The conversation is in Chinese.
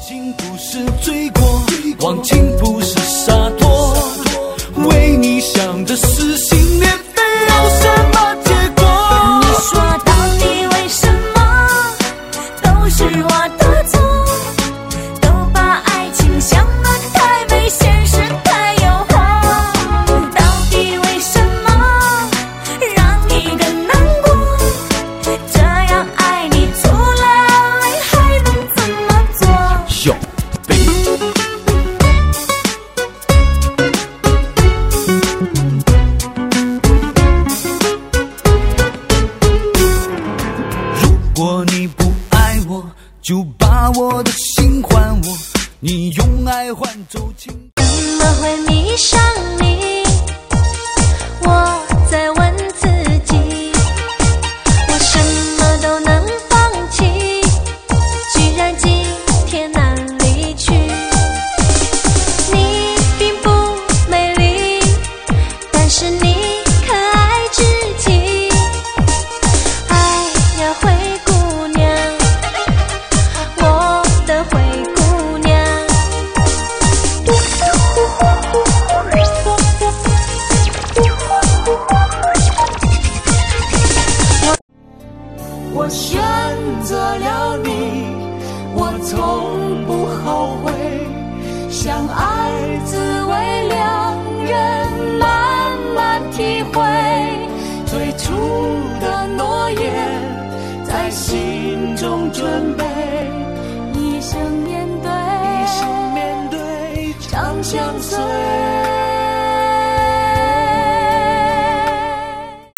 情不是罪过，忘情不是洒脱，为你想的撕心裂肺有什么结果？ 你说到底为什么都是我的错，都把爱情想得太美，现实太诱惑，到底为什么让你更难过？这样爱你出了泪还能怎么做？ 如果你不爱我，就把我的心还我，你用爱换走情。 怎么会迷上你？我在问自己，我什么都能放弃，居然几天难离去。你并不美丽，但是你可爱至极。哎呀，灰姑娘，我的灰姑娘。 我选择了你，我从不后悔，相爱只为两人慢慢体会，最初的诺言在心中准备，一生面对，长相随。